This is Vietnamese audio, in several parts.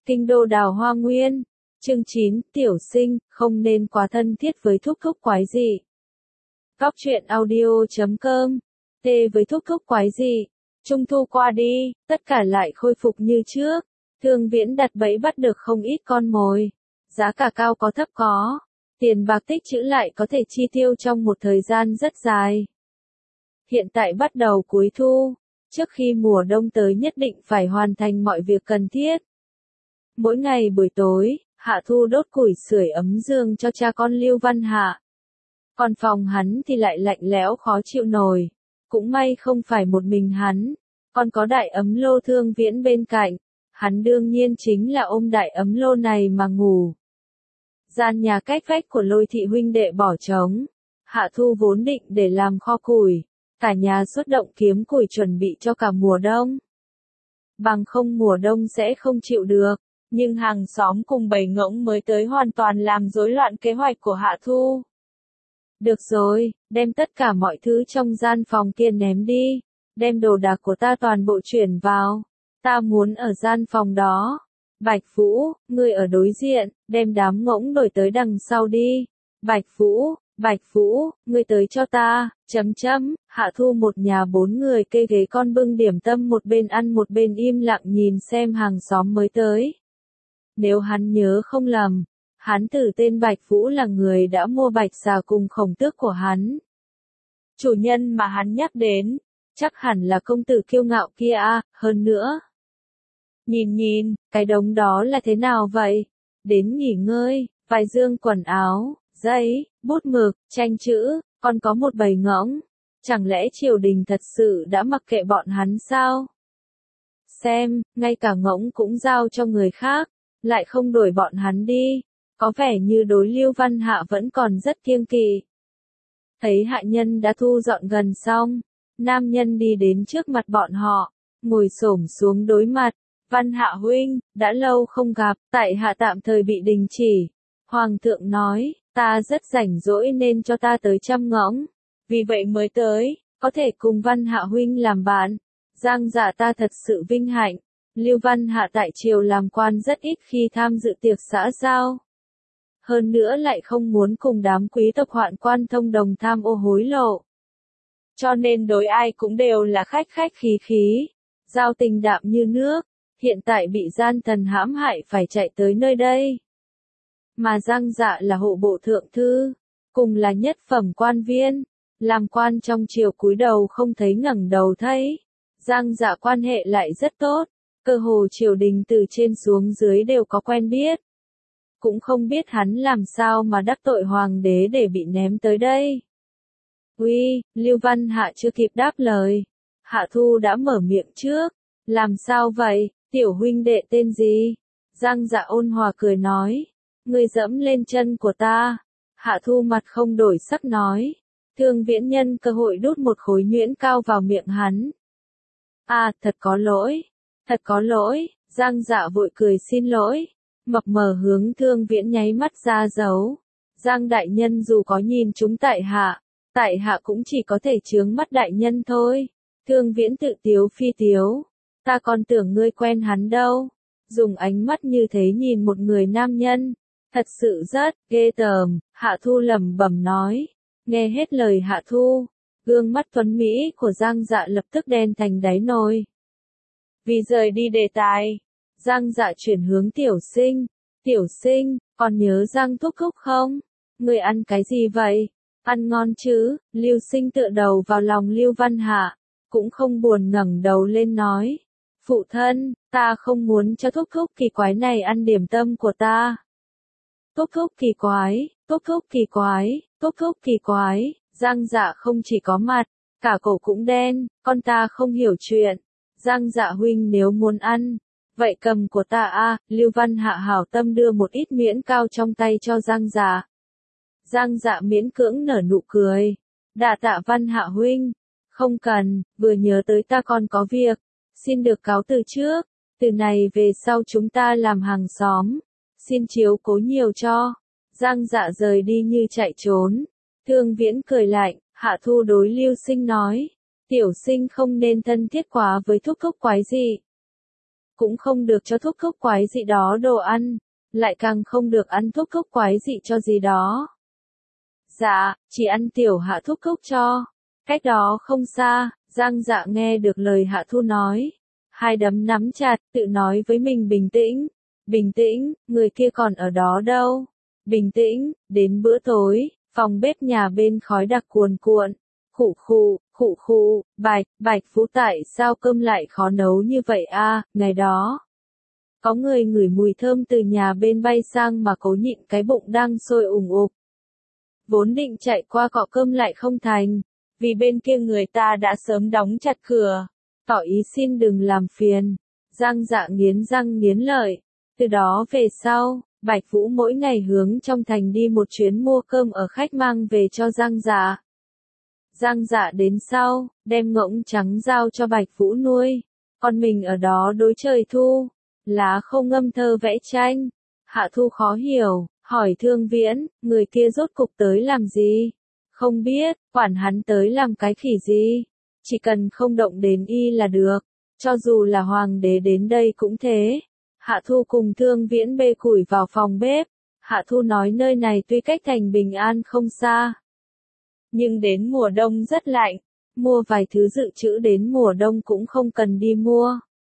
Kinh đô Đào Hoa Nguyên. Chương 9, Tiểu Sinh, không nên quá thân thiết với thúc thúc quái dị. Góc truyện audio.com. Tê với thúc thúc quái dị. Trung thu qua đi, tất cả lại khôi phục như trước. Thương Viễn đặt bẫy bắt được không ít con mồi. Giá cả cao có thấp có. Tiền bạc tích trữ lại có thể chi tiêu trong một thời gian rất dài. Hiện tại bắt đầu cuối thu. Trước khi mùa đông tới nhất định phải hoàn thành mọi việc cần thiết. Mỗi ngày buổi tối, Hạ Thu đốt củi sưởi ấm giường cho cha con Lưu Văn Hạ. Còn phòng hắn thì lại lạnh lẽo khó chịu nổi. Cũng may không phải một mình hắn, còn có đại ấm lô Thương Viễn bên cạnh. Hắn đương nhiên chính là ôm đại ấm lô này mà ngủ. Gian nhà cách vách của Lôi thị huynh đệ bỏ trống. Hạ Thu vốn định để làm kho củi. Cả nhà xuất động kiếm củi chuẩn bị cho cả mùa đông. Bằng không mùa đông sẽ không chịu được. Nhưng hàng xóm cùng bầy ngỗng mới tới hoàn toàn làm rối loạn kế hoạch của Hạ Thu. Được rồi, đem tất cả mọi thứ trong gian phòng kia ném đi. Đem đồ đạc của ta toàn bộ chuyển vào. Ta muốn ở gian phòng đó. Bạch Vũ, ngươi ở đối diện, đem đám ngỗng đổi tới đằng sau đi. Bạch Vũ, ngươi tới cho ta, Hạ Thu một nhà 4 người kê ghế con bưng điểm tâm một bên ăn một bên im lặng nhìn xem hàng xóm mới tới. Nếu hắn nhớ không lầm, hắn tử tên Bạch Vũ là người đã mua bạch xà cùng khổng tước của hắn. Chủ nhân mà hắn nhắc đến, chắc hẳn là công tử kiêu ngạo kia à, hơn nữa. Nhìn, cái đống đó là thế nào vậy? Đến nghỉ ngơi, vài dương quần áo, giấy, bút mực, tranh chữ, còn có một bầy ngỗng. Chẳng lẽ triều đình thật sự đã mặc kệ bọn hắn sao? Xem, ngay cả ngỗng cũng giao cho người khác, lại không đuổi bọn hắn đi. Có vẻ như đối Lưu Văn Hạ vẫn còn rất kiêng kỵ. Thấy hạ nhân đã thu dọn gần xong, nam nhân đi đến trước mặt bọn họ, ngồi xổm xuống đối mặt. Văn Hạ huynh, đã lâu không gặp, tại hạ tạm thời bị đình chỉ. Hoàng thượng nói, ta rất rảnh rỗi nên cho ta tới chăm ngỗng. Vì vậy mới tới, có thể cùng Văn Hạ huynh làm bạn. Giang dạ ta thật sự vinh hạnh. Lưu Văn Hạ tại triều làm quan rất ít khi tham dự tiệc xã giao. Hơn nữa lại không muốn cùng đám quý tộc hoạn quan thông đồng tham ô hối lộ. Cho nên đối ai cũng đều là khách khí. Giao tình đạm như nước. Hiện tại bị gian thần hãm hại phải chạy tới nơi đây. Mà Giang dạ là hộ bộ thượng thư, cùng là nhất phẩm quan viên, làm quan trong triều cúi đầu không thấy ngẩng đầu thấy. Giang dạ quan hệ lại rất tốt, cơ hồ triều đình từ trên xuống dưới đều có quen biết. Cũng không biết hắn làm sao mà đắc tội hoàng đế để bị ném tới đây. Uy, Lưu Văn Hạ chưa kịp đáp lời. Hạ Thu đã mở miệng trước. Làm sao vậy, tiểu huynh đệ tên gì? Giang dạ ôn hòa cười nói. Ngươi dẫm lên chân của ta. Hạ Thu mặt không đổi sắc nói. Thương Viễn nhân cơ hội đút một khối nhuyễn cao vào miệng hắn. À, thật có lỗi, Giang dạ vội cười xin lỗi. Mập mờ hướng Thương Viễn nháy mắt ra dấu. Giang đại nhân dù có nhìn chúng tại hạ cũng chỉ có thể chướng mắt đại nhân thôi. Thương Viễn tự tiếu phi tiếu. Ta còn tưởng ngươi quen hắn đâu. Dùng ánh mắt như thế nhìn một người nam nhân. Thật sự rất ghê tởm, Hạ Thu lẩm bẩm nói. Nghe hết lời Hạ Thu, gương mắt tuấn mỹ của Giang dạ lập tức đen thành đáy nồi. Vì rời đi đề tài, Giang dạ chuyển hướng Tiểu Sinh. Tiểu Sinh, còn nhớ Giang thúc thúc không? Ngươi ăn cái gì vậy? Ăn ngon chứ? Lưu Sinh tựa đầu vào lòng Lưu Văn Hạ, cũng không buồn ngẩng đầu lên nói. Phụ thân, ta không muốn cho thúc thúc kỳ quái này ăn điểm tâm của ta. Thúc thúc kỳ quái, Giang dạ không chỉ có mặt, cả cổ cũng đen, con ta không hiểu chuyện. Giang dạ huynh nếu muốn ăn, vậy cầm của ta à, Lưu Văn Hạ hảo tâm đưa một ít miễn cao trong tay cho Giang dạ. Giang dạ miễn cưỡng nở nụ cười. Đa tạ Văn Hạ huynh, không cần, vừa nhớ tới ta còn có việc. Xin được cáo từ trước, từ này về sau chúng ta làm hàng xóm. Xin chiếu cố nhiều cho. Giang dạ rời đi như chạy trốn. Thương Viễn cười lạnh, Hạ Thu đối Lưu Sinh nói. Tiểu Sinh không nên thân thiết quá với thúc thúc quái dị. cũng không được cho thúc thúc quái dị đó đồ ăn, lại càng không được ăn thúc thúc quái dị cho gì đó. Dạ, chỉ ăn tiểu Hạ thúc thúc cho. Cách đó không xa, Giang Dạ nghe được lời Hạ Thu nói. Hai đấm nắm chặt, tự nói với mình bình tĩnh, người kia còn ở đó đâu. Bình tĩnh, đến bữa tối, phòng bếp nhà bên khói đặc cuồn cuộn. Khụ khụ, Bạch Vũ tại sao cơm lại khó nấu như vậy a? Ngày đó. Có người ngửi mùi thơm từ nhà bên bay sang mà cố nhịn cái bụng đang sôi ủng ục. Vốn định chạy qua cọ cơm lại không thành, vì bên kia người ta đã sớm đóng chặt cửa, tỏ ý xin đừng làm phiền. Giang Dạ nghiến răng nghiến lợi. Từ đó về sau, Bạch Vũ mỗi ngày hướng trong thành đi một chuyến mua cơm ở khách mang về cho Giang Dạ. Giang Dạ đến sau, đem ngỗng trắng giao cho Bạch Vũ nuôi, còn mình ở đó đối trời thu, lá khô ngâm thơ vẽ tranh. Hạ Thu khó hiểu, hỏi Thương Viễn, người kia rốt cục tới làm gì? Không biết, quản hắn tới làm cái khỉ gì? Chỉ cần không động đến y là được, cho dù là hoàng đế đến đây cũng thế. Hạ Thu cùng Thương Viễn bê củi vào phòng bếp. Hạ Thu nói nơi này tuy cách thành Bình An không xa, nhưng đến mùa đông rất lạnh, mua vài thứ dự trữ đến mùa đông cũng không cần đi mua.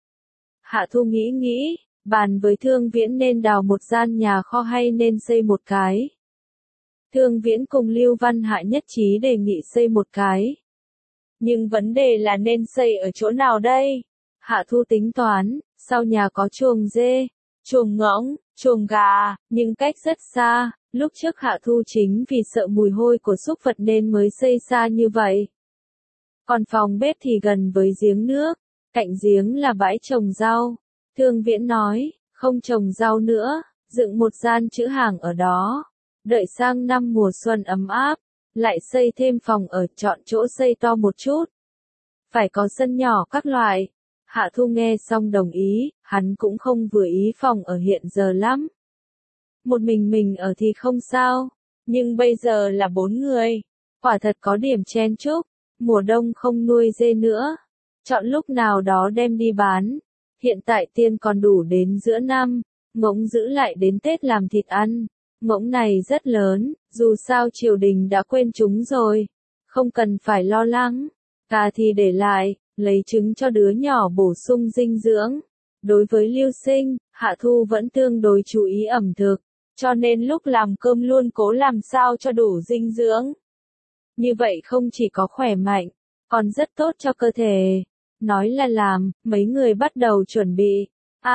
Hạ Thu nghĩ, bàn với Thương Viễn nên đào một gian nhà kho hay nên xây một cái. Thương Viễn cùng Lưu Văn Hạ nhất trí đề nghị xây một cái. Nhưng vấn đề là nên xây ở chỗ nào đây? Hạ Thu tính toán, sau nhà có chuồng dê, chuồng ngỗng, chuồng gà, nhưng cách rất xa. Lúc trước Hạ Thu chính vì sợ mùi hôi của súc vật nên mới xây xa như vậy. Còn phòng bếp thì gần với giếng nước, cạnh giếng là bãi trồng rau. Thương Viễn nói, không trồng rau nữa, dựng một gian trữ hàng ở đó. Đợi sang năm mùa xuân ấm áp, lại xây thêm phòng ở, chọn chỗ xây to một chút. Phải có sân nhỏ các loại. Hạ Thu nghe xong đồng ý, hắn cũng không vừa ý phòng ở hiện giờ lắm. Một mình ở thì không sao, nhưng bây giờ là 4 người, quả thật có điểm chen chúc. Mùa đông không nuôi dê nữa, chọn lúc nào đó đem đi bán. Hiện tại tiền còn đủ đến giữa năm, ngỗng giữ lại đến Tết làm thịt ăn. Ngỗng này rất lớn, dù sao triều đình đã quên chúng rồi, không cần phải lo lắng. Gà thì để lại, lấy trứng cho đứa nhỏ bổ sung dinh dưỡng. Đối với Lưu Sinh, Hạ Thu vẫn tương đối chú ý ẩm thực, cho nên lúc làm cơm luôn cố làm sao cho đủ dinh dưỡng. Như vậy không chỉ có khỏe mạnh, còn rất tốt cho cơ thể. Nói là làm, mấy người bắt đầu chuẩn bị.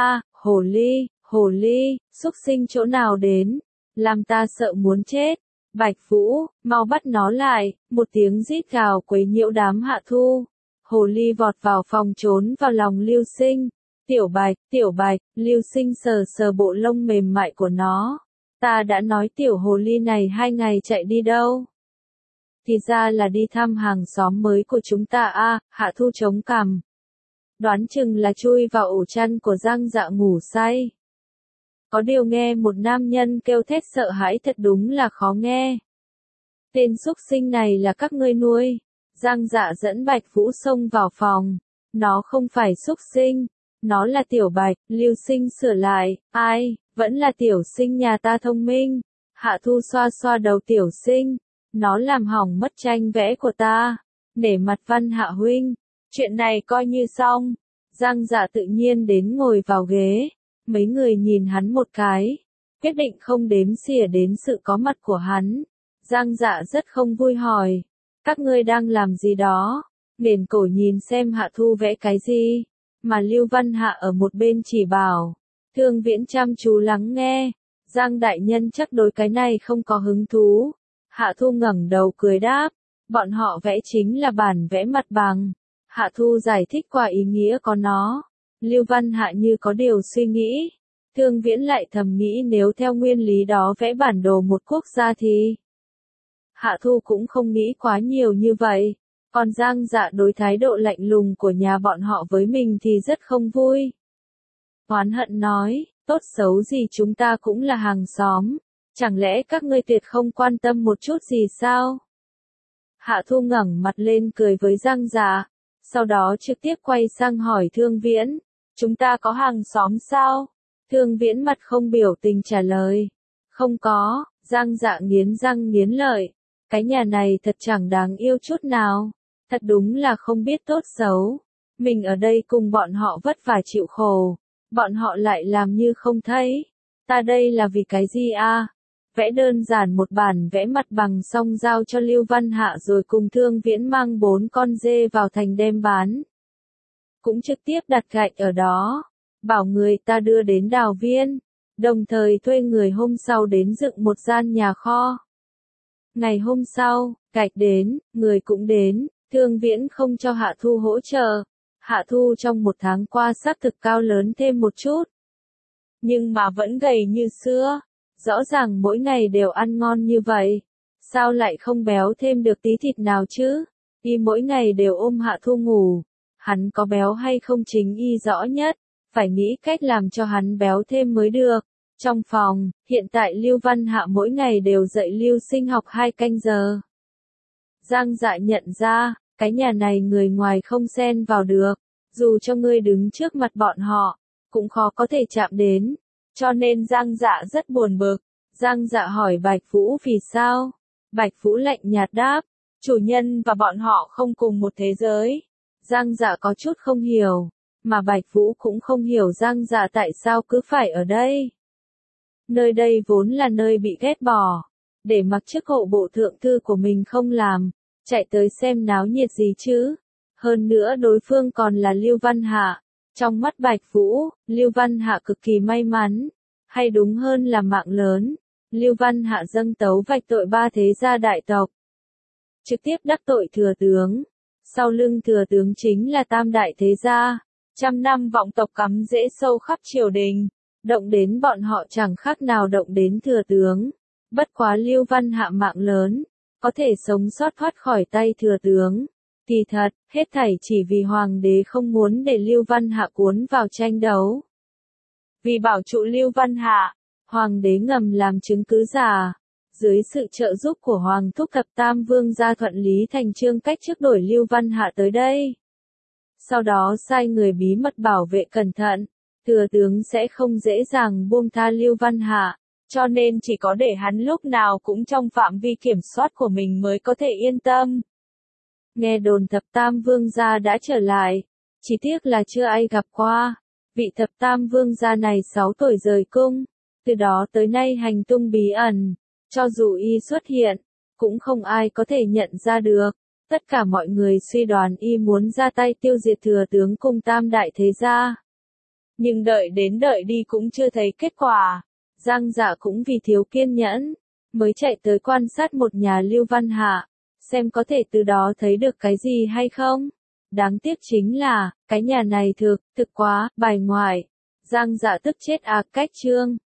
Hồ ly, xúc sinh chỗ nào đến, làm ta sợ muốn chết. Bạch Vũ, mau bắt nó lại. Một tiếng rít gào quấy nhiễu đám Hạ Thu. Hồ ly vọt vào phòng trốn vào lòng Lưu Sinh. Tiểu Bạch, Lưu Sinh sờ sờ bộ lông mềm mại của nó. Ta đã nói tiểu hồ ly này 2 ngày chạy đi đâu? Thì ra là đi thăm hàng xóm mới của chúng ta. Hạ Thu chống cằm. Đoán chừng là chui vào ổ chăn của Giang Dạ ngủ say. Có điều nghe một nam nhân kêu thét sợ hãi thật đúng là khó nghe. Tên xúc sinh này là các ngươi nuôi. Giang Dạ dẫn Bạch Vũ xông vào phòng. Nó không phải xúc sinh, nó là Tiểu Bạch. Lưu Sinh sửa lại, vẫn là Tiểu Sinh nhà ta thông minh. Hạ Thu xoa xoa đầu Tiểu Sinh. Nó làm hỏng mất tranh vẽ của ta. Nể mặt Văn Hạ huynh, chuyện này coi như xong. Giang Dạ tự nhiên đến ngồi vào ghế. Mấy người nhìn hắn một cái, quyết định không đếm xỉa đến sự có mặt của hắn. Giang Dạ rất không vui hỏi, các ngươi đang làm gì đó? Nghiền cổ nhìn xem Hạ Thu vẽ cái gì, mà Lưu Văn Hạ ở một bên chỉ bảo. Thương Viễn chăm chú lắng nghe. Giang đại nhân chắc đối cái này không có hứng thú. Hạ Thu ngẩng đầu cười đáp, bọn họ vẽ chính là bản vẽ mặt bằng. Hạ Thu giải thích qua ý nghĩa có nó. Lưu Văn Hạ như có điều suy nghĩ. Thương Viễn lại thầm nghĩ nếu theo nguyên lý đó vẽ bản đồ một quốc gia thì... Hạ Thu cũng không nghĩ quá nhiều như vậy. Còn Giang Dạ đối thái độ lạnh lùng của nhà bọn họ với mình thì rất không vui. Oán hận nói, tốt xấu gì chúng ta cũng là hàng xóm. Chẳng lẽ các ngươi tuyệt không quan tâm một chút gì sao? Hạ Thu ngẩng mặt lên cười với Giang Dạ. Sau đó trực tiếp quay sang hỏi Thương Viễn. Chúng ta có hàng xóm sao? Thương Viễn mặt không biểu tình trả lời. Không có, Giang Dạ nghiến răng nghiến lợi. Cái nhà này thật chẳng đáng yêu chút nào. Thật đúng là không biết tốt xấu. Mình ở đây cùng bọn họ vất vả chịu khổ. Bọn họ lại làm như không thấy. Ta đây là vì cái gì a? Vẽ đơn giản một bản vẽ mặt bằng xong giao cho Lưu Văn Hạ rồi cùng Thương Viễn mang 4 con dê vào thành đem bán. Cũng trực tiếp đặt gạch ở đó. Bảo người ta đưa đến Đào Viên. Đồng thời thuê người hôm sau đến dựng một gian nhà kho. Ngày hôm sau, gạch đến, người cũng đến. Thương Viễn không cho Hạ Thu hỗ trợ. Hạ Thu trong 1 tháng qua xác thực cao lớn thêm một chút. Nhưng mà vẫn gầy như xưa. Rõ ràng mỗi ngày đều ăn ngon như vậy. Sao lại không béo thêm được tí thịt nào chứ? Y mỗi ngày đều ôm Hạ Thu ngủ. Hắn có béo hay không chính y rõ nhất. Phải nghĩ cách làm cho hắn béo thêm mới được. Trong phòng, hiện tại Lưu Văn Hạ mỗi ngày đều dạy Lưu Sinh học 2 canh giờ. Giang Dạ nhận ra, cái nhà này người ngoài không xen vào được. Dù cho ngươi đứng trước mặt bọn họ, cũng khó có thể chạm đến. Cho nên Giang Dạ rất buồn bực. Giang Dạ hỏi Bạch Vũ vì sao? Bạch Vũ lạnh nhạt đáp, chủ nhân và bọn họ không cùng một thế giới. Giang Dạ có chút không hiểu, mà Bạch Vũ cũng không hiểu Giang Dạ tại sao cứ phải ở đây. Nơi đây vốn là nơi bị ghét bỏ, để mặc chức hộ bộ thượng thư của mình không làm, chạy tới xem náo nhiệt gì chứ. Hơn nữa đối phương còn là Lưu Văn Hạ. Trong mắt Bạch Vũ, Lưu Văn Hạ cực kỳ may mắn, hay đúng hơn là mạng lớn. Lưu Văn Hạ dâng tấu vạch tội 3 thế gia đại tộc. Trực tiếp đắc tội thừa tướng. Sau lưng thừa tướng chính là tam đại thế gia. 100 năm vọng tộc cắm rễ sâu khắp triều đình. Động đến bọn họ chẳng khác nào động đến thừa tướng. Bất quá Lưu Văn Hạ mạng lớn, có thể sống sót thoát khỏi tay thừa tướng. Kỳ thật, hết thảy chỉ vì hoàng đế không muốn để Lưu Văn Hạ cuốn vào tranh đấu. Vì bảo trụ Lưu Văn Hạ, hoàng đế ngầm làm chứng cứ giả. Dưới sự trợ giúp của hoàng thúc thập tam vương gia thuận lý thành chương cách trước đổi Lưu Văn Hạ tới đây. Sau đó sai người bí mật bảo vệ cẩn thận, thừa tướng sẽ không dễ dàng buông tha Lưu Văn Hạ, cho nên chỉ có để hắn lúc nào cũng trong phạm vi kiểm soát của mình mới có thể yên tâm. Nghe đồn thập tam vương gia đã trở lại, chỉ tiếc là chưa ai gặp qua. Vị thập tam vương gia này 6 tuổi rời cung, từ đó tới nay hành tung bí ẩn, cho dù y xuất hiện, cũng không ai có thể nhận ra được. Tất cả mọi người suy đoán y muốn ra tay tiêu diệt thừa tướng cùng tam đại thế gia. Nhưng đợi đến đợi đi cũng chưa thấy kết quả. Giang Dạ cũng vì thiếu kiên nhẫn, mới chạy tới quan sát một nhà Lưu Văn Hạ, xem có thể từ đó thấy được cái gì hay không. Đáng tiếc chính là, cái nhà này thực quá, bài ngoại. Giang Dạ tức chết cách chương.